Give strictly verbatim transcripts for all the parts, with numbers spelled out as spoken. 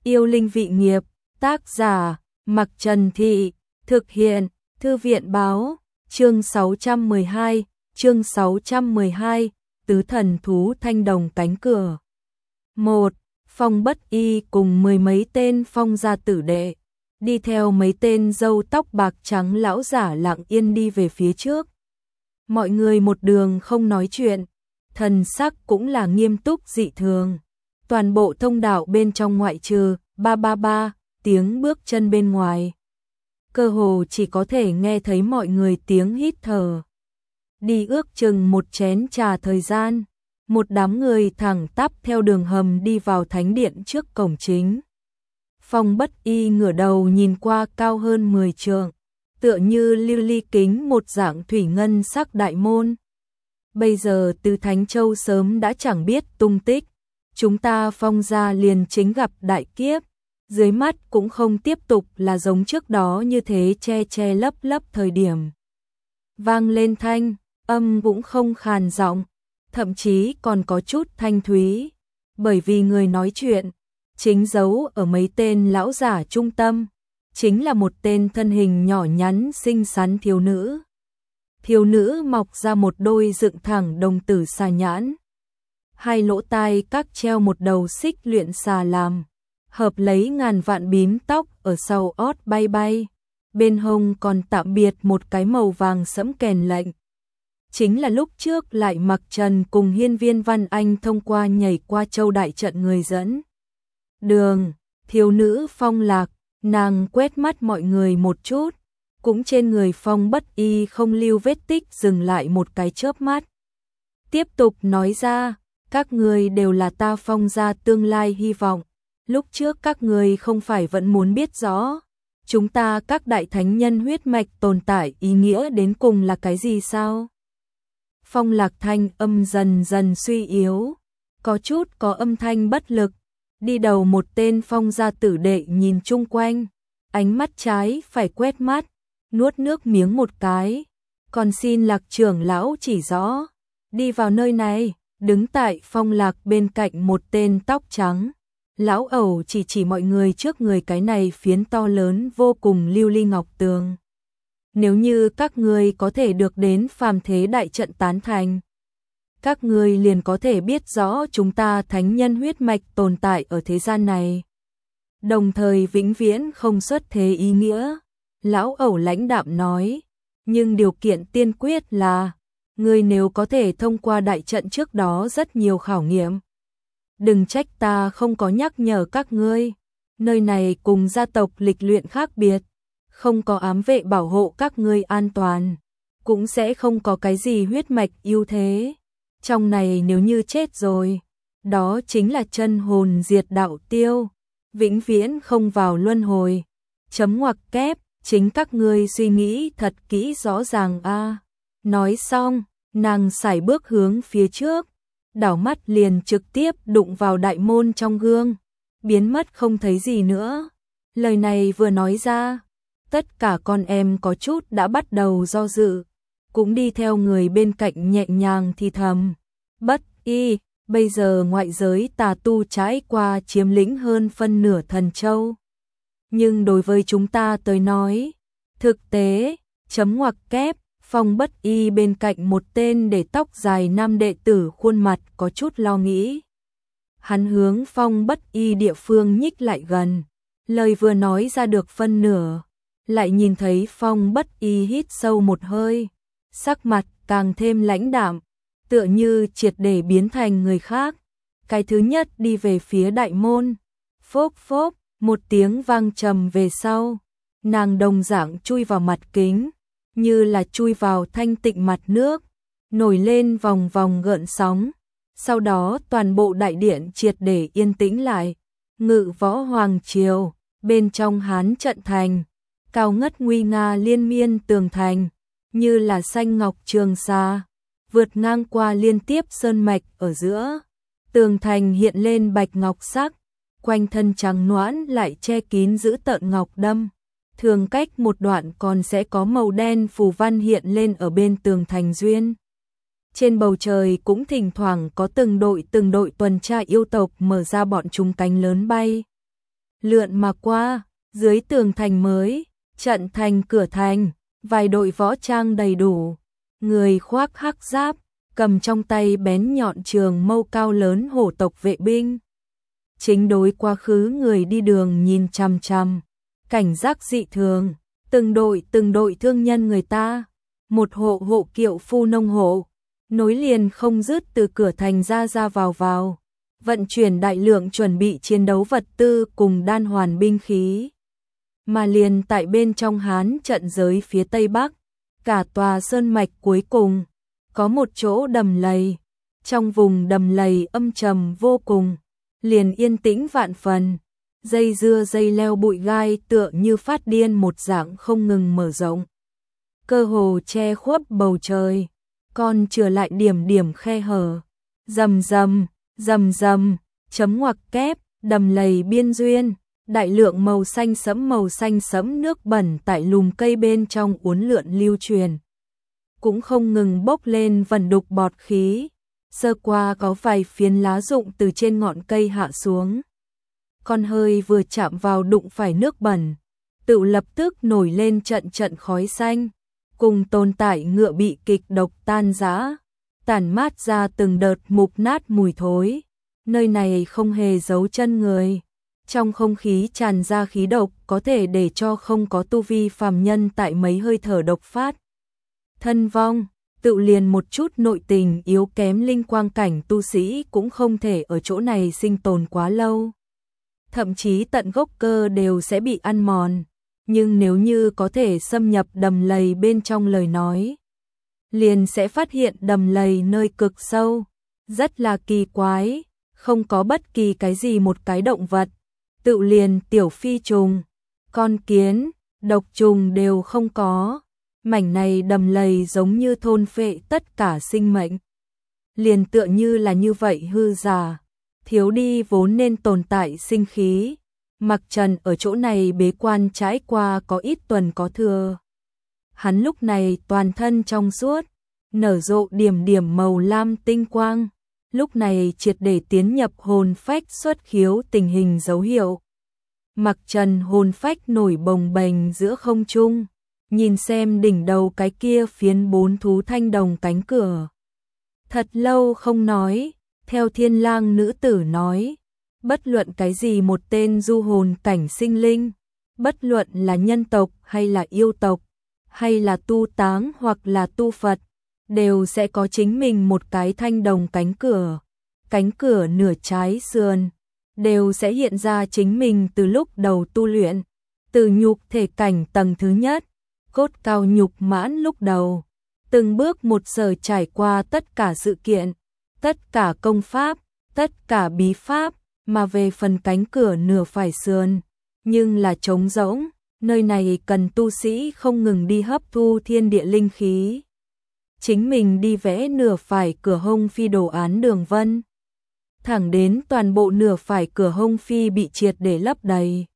Yêu linh vị nghiệp, tác giả, Mặc Trần Thị, thực hiện, Thư viện báo, chương sáu trăm mười hai, chương sáu trăm mười hai, tứ thần thú thanh đồng cánh cửa. một. Phong Bất Y cùng mười mấy tên phong gia tử đệ, đi theo mấy tên râu tóc bạc trắng lão giả lặng yên đi về phía trước. Mọi người một đường không nói chuyện, thần sắc cũng là nghiêm túc dị thường. Toàn bộ thông đạo bên trong ngoại trừ ba ba ba tiếng bước chân bên ngoài, cơ hồ chỉ có thể nghe thấy mọi người tiếng hít thở. Đi ước chừng một chén trà thời gian, một đám người thẳng tắp theo đường hầm đi vào thánh điện trước cổng chính. Phong Bất Y ngửa đầu nhìn qua cao hơn mười trượng, tựa như lưu ly kính một dạng thủy ngân sắc đại môn. Bây giờ từ Thánh Châu sớm đã chẳng biết tung tích, chúng ta Phong gia liền chính gặp đại kiếp, dưới mắt cũng không tiếp tục là giống trước đó như thế che che lấp lấp thời điểm. Vang lên thanh, âm cũng không khàn giọng, thậm chí còn có chút thanh thúy, bởi vì người nói chuyện chính giấu ở mấy tên lão giả trung tâm, chính là một tên thân hình nhỏ nhắn xinh xắn thiếu nữ. Thiếu nữ mọc ra một đôi dựng thẳng đồng tử xà nhãn, hai lỗ tai các treo một đầu xích luyện xà làm, hợp lấy ngàn vạn bím tóc ở sau ót bay bay, bên hông còn tạm biệt một cái màu vàng sẫm kèn lệnh. Chính là lúc trước lại Mặc Trần cùng Hiên Viên Văn Anh thông qua nhảy qua châu đại trận người dẫn đường. Thiếu nữ Phong Lạc, nàng quét mắt mọi người một chút, cũng trên người Phong Bất Y không lưu vết tích dừng lại một cái chớp mắt. Tiếp tục nói ra, các người đều là ta Phong gia tương lai hy vọng, lúc trước các người không phải vẫn muốn biết rõ, chúng ta các đại thánh nhân huyết mạch tồn tại ý nghĩa đến cùng là cái gì sao? Phong Lạc thanh âm dần dần suy yếu, có chút có âm thanh bất lực. Đi đầu một tên phong gia tử đệ nhìn chung quanh, ánh mắt trái phải quét mắt, nuốt nước miếng một cái. Còn xin Lạc trưởng lão chỉ rõ, đi vào nơi này. Đứng tại Phong Lạc bên cạnh một tên tóc trắng, lão ẩu chỉ chỉ mọi người trước người cái này phiến to lớn vô cùng lưu ly ngọc tường. Nếu như các ngươi có thể được đến phàm thế đại trận tán thành, các ngươi liền có thể biết rõ chúng ta thánh nhân huyết mạch tồn tại ở thế gian này, đồng thời vĩnh viễn không xuất thế ý nghĩa. Lão ẩu lãnh đạm nói, nhưng điều kiện tiên quyết là ngươi nếu có thể thông qua đại trận trước đó rất nhiều khảo nghiệm. Đừng trách ta không có nhắc nhở các ngươi, nơi này cùng gia tộc lịch luyện khác biệt, không có ám vệ bảo hộ các ngươi an toàn, cũng sẽ không có cái gì huyết mạch ưu thế. Trong này nếu như chết rồi, đó chính là chân hồn diệt đạo tiêu, vĩnh viễn không vào luân hồi. Chấm ngoặc kép, chính các ngươi suy nghĩ thật kỹ rõ ràng a. Nói xong, nàng sải bước hướng phía trước, đảo mắt liền trực tiếp đụng vào đại môn trong gương, biến mất không thấy gì nữa. Lời này vừa nói ra, tất cả con em có chút đã bắt đầu do dự, cũng đi theo người bên cạnh nhẹ nhàng thì thầm. Bất Y, bây giờ ngoại giới tà tu trải qua chiếm lĩnh hơn phân nửa Thần Châu. Nhưng đối với chúng ta tới nói, thực tế, chấm ngoặc kép, Phong Bất Y bên cạnh một tên để tóc dài nam đệ tử khuôn mặt có chút lo nghĩ. Hắn hướng Phong Bất Y địa phương nhích lại gần, lời vừa nói ra được phân nửa, lại nhìn thấy Phong Bất Y hít sâu một hơi, sắc mặt càng thêm lãnh đạm, tựa như triệt để biến thành người khác. Cái thứ nhất đi về phía đại môn, phốp phốp, một tiếng vang trầm về sau, nàng đồng dạng chui vào mặt kính, như là chui vào thanh tịnh mặt nước, nổi lên vòng vòng gợn sóng. Sau đó toàn bộ đại điện triệt để yên tĩnh lại. Ngự Võ Hoàng Triều, bên trong Hán trận thành, cao ngất nguy nga liên miên tường thành, như là xanh ngọc trường sa, vượt ngang qua liên tiếp sơn mạch ở giữa. Tường thành hiện lên bạch ngọc sắc, quanh thân trắng nõn lại che kín giữ tợn ngọc đâm. Thường cách một đoạn còn sẽ có màu đen phù văn hiện lên ở bên tường thành duyên. Trên bầu trời cũng thỉnh thoảng có từng đội từng đội tuần tra yêu tộc mở ra bọn chúng cánh lớn bay lượn mà qua, dưới tường thành mới, trận thành cửa thành, vài đội võ trang đầy đủ, người khoác hắc giáp, cầm trong tay bén nhọn trường mâu cao lớn hổ tộc vệ binh. Chính đối quá khứ người đi đường nhìn chằm chằm, cảnh giác dị thường, từng đội từng đội thương nhân người ta, một hộ hộ kiệu phu nông hộ, nối liền không dứt từ cửa thành ra ra vào vào, vận chuyển đại lượng chuẩn bị chiến đấu vật tư cùng đan hoàn binh khí. Mà liền tại bên trong Hán trận giới phía Tây Bắc, cả tòa sơn mạch cuối cùng, có một chỗ đầm lầy, trong vùng đầm lầy âm trầm vô cùng, liền yên tĩnh vạn phần, dây dưa dây leo bụi gai tựa như phát điên một dạng không ngừng mở rộng. Cơ hồ che khuất bầu trời, còn chừa lại điểm điểm khe hở, rầm rầm, rầm rầm, chấm ngoặc kép, đầm lầy biên duyên, đại lượng màu xanh sẫm màu xanh sẫm nước bẩn tại lùm cây bên trong uốn lượn lưu truyền. Cũng không ngừng bốc lên vần đục bọt khí, sơ qua có vài phiến lá rụng từ trên ngọn cây hạ xuống. Con hơi vừa chạm vào đụng phải nước bẩn, tự lập tức nổi lên trận trận khói xanh, cùng tồn tại ngựa bị kịch độc tan rã, tản mát ra từng đợt mục nát mùi thối. Nơi này không hề giấu chân người, trong không khí tràn ra khí độc có thể để cho không có tu vi phàm nhân tại mấy hơi thở độc phát thân vong, tự liền một chút nội tình yếu kém linh quang cảnh tu sĩ cũng không thể ở chỗ này sinh tồn quá lâu. Thậm chí tận gốc cơ đều sẽ bị ăn mòn, nhưng nếu như có thể xâm nhập đầm lầy bên trong lời nói, liền sẽ phát hiện đầm lầy nơi cực sâu, rất là kỳ quái, không có bất kỳ cái gì một cái động vật, tự liền tiểu phi trùng, con kiến, độc trùng đều không có. Mảnh này đầm lầy giống như thôn phệ tất cả sinh mệnh. Liền tựa như là như vậy hư giả, thiếu đi vốn nên tồn tại sinh khí. Mặc Trần ở chỗ này bế quan trải qua có ít tuần có thừa. Hắn lúc này toàn thân trong suốt, nở rộ điểm điểm màu lam tinh quang. Lúc này triệt để tiến nhập hồn phách xuất khiếu tình hình dấu hiệu. Mặc Trần hồn phách nổi bồng bềnh giữa không trung. Nhìn xem đỉnh đầu cái kia phiến bốn thú thanh đồng cánh cửa. Thật lâu không nói, theo Thiên Lang nữ tử nói, bất luận cái gì một tên du hồn cảnh sinh linh, bất luận là nhân tộc hay là yêu tộc, hay là tu táng hoặc là tu Phật, đều sẽ có chính mình một cái thanh đồng cánh cửa. Cánh cửa nửa trái sườn, đều sẽ hiện ra chính mình từ lúc đầu tu luyện, từ nhục thể cảnh tầng thứ nhất. Cốt cao nhục mãn lúc đầu, từng bước một sở trải qua tất cả sự kiện, tất cả công pháp, tất cả bí pháp, mà về phần cánh cửa nửa phải sườn, nhưng là trống rỗng, nơi này cần tu sĩ không ngừng đi hấp thu thiên địa linh khí. Chính mình đi vẽ nửa phải cửa hông phi đồ án đường vân, thẳng đến toàn bộ nửa phải cửa hông phi bị triệt để lấp đầy.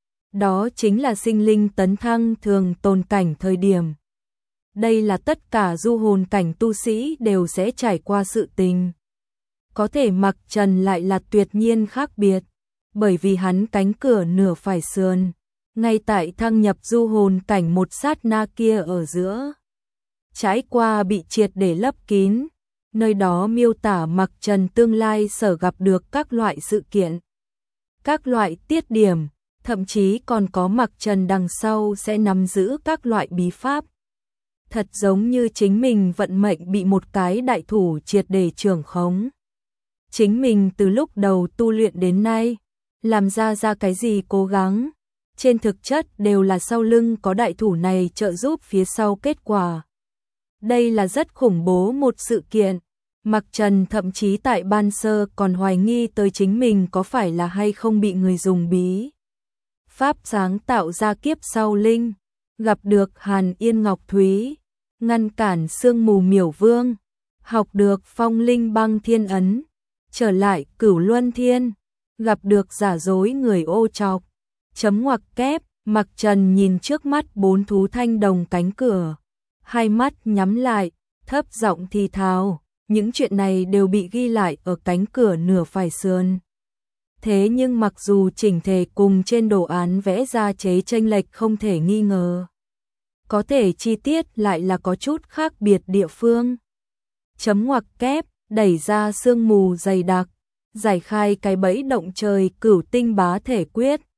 Đó chính là sinh linh tấn thăng thường tồn cảnh thời điểm. Đây là tất cả du hồn cảnh tu sĩ đều sẽ trải qua sự tình. Có thể Mặc Trần lại là tuyệt nhiên khác biệt, bởi vì hắn cánh cửa nửa phải sườn, ngay tại thăng nhập du hồn cảnh một sát na kia ở giữa. Trải qua bị triệt để lấp kín, nơi đó miêu tả Mặc Trần tương lai sở gặp được các loại sự kiện, các loại tiết điểm. Thậm chí còn có Mặc Trần đằng sau sẽ nắm giữ các loại bí pháp. Thật giống như chính mình vận mệnh bị một cái đại thủ triệt để trưởng khống. Chính mình từ lúc đầu tu luyện đến nay, làm ra ra cái gì cố gắng, trên thực chất đều là sau lưng có đại thủ này trợ giúp phía sau kết quả. Đây là rất khủng bố một sự kiện. Mặc Trần thậm chí tại ban sơ còn hoài nghi tới chính mình có phải là hay không bị người dùng bí pháp sáng tạo ra kiếp sau linh, gặp được Hàn Yên Ngọc Thúy, ngăn cản sương mù miểu vương, học được phong linh băng thiên ấn, trở lại cửu luân thiên, gặp được giả dối người ô trọc, chấm ngoặc kép. Mặc Trần nhìn trước mắt bốn thú thanh đồng cánh cửa, hai mắt nhắm lại, thấp giọng thì thào, những chuyện này đều bị ghi lại ở cánh cửa nửa phải sườn. Thế nhưng mặc dù chỉnh thể cùng trên đồ án vẽ ra chế chênh lệch không thể nghi ngờ, có thể chi tiết lại là có chút khác biệt địa phương. Chấm ngoặc kép, đẩy ra sương mù dày đặc, giải khai cái bẫy động trời cửu tinh bá thể quyết,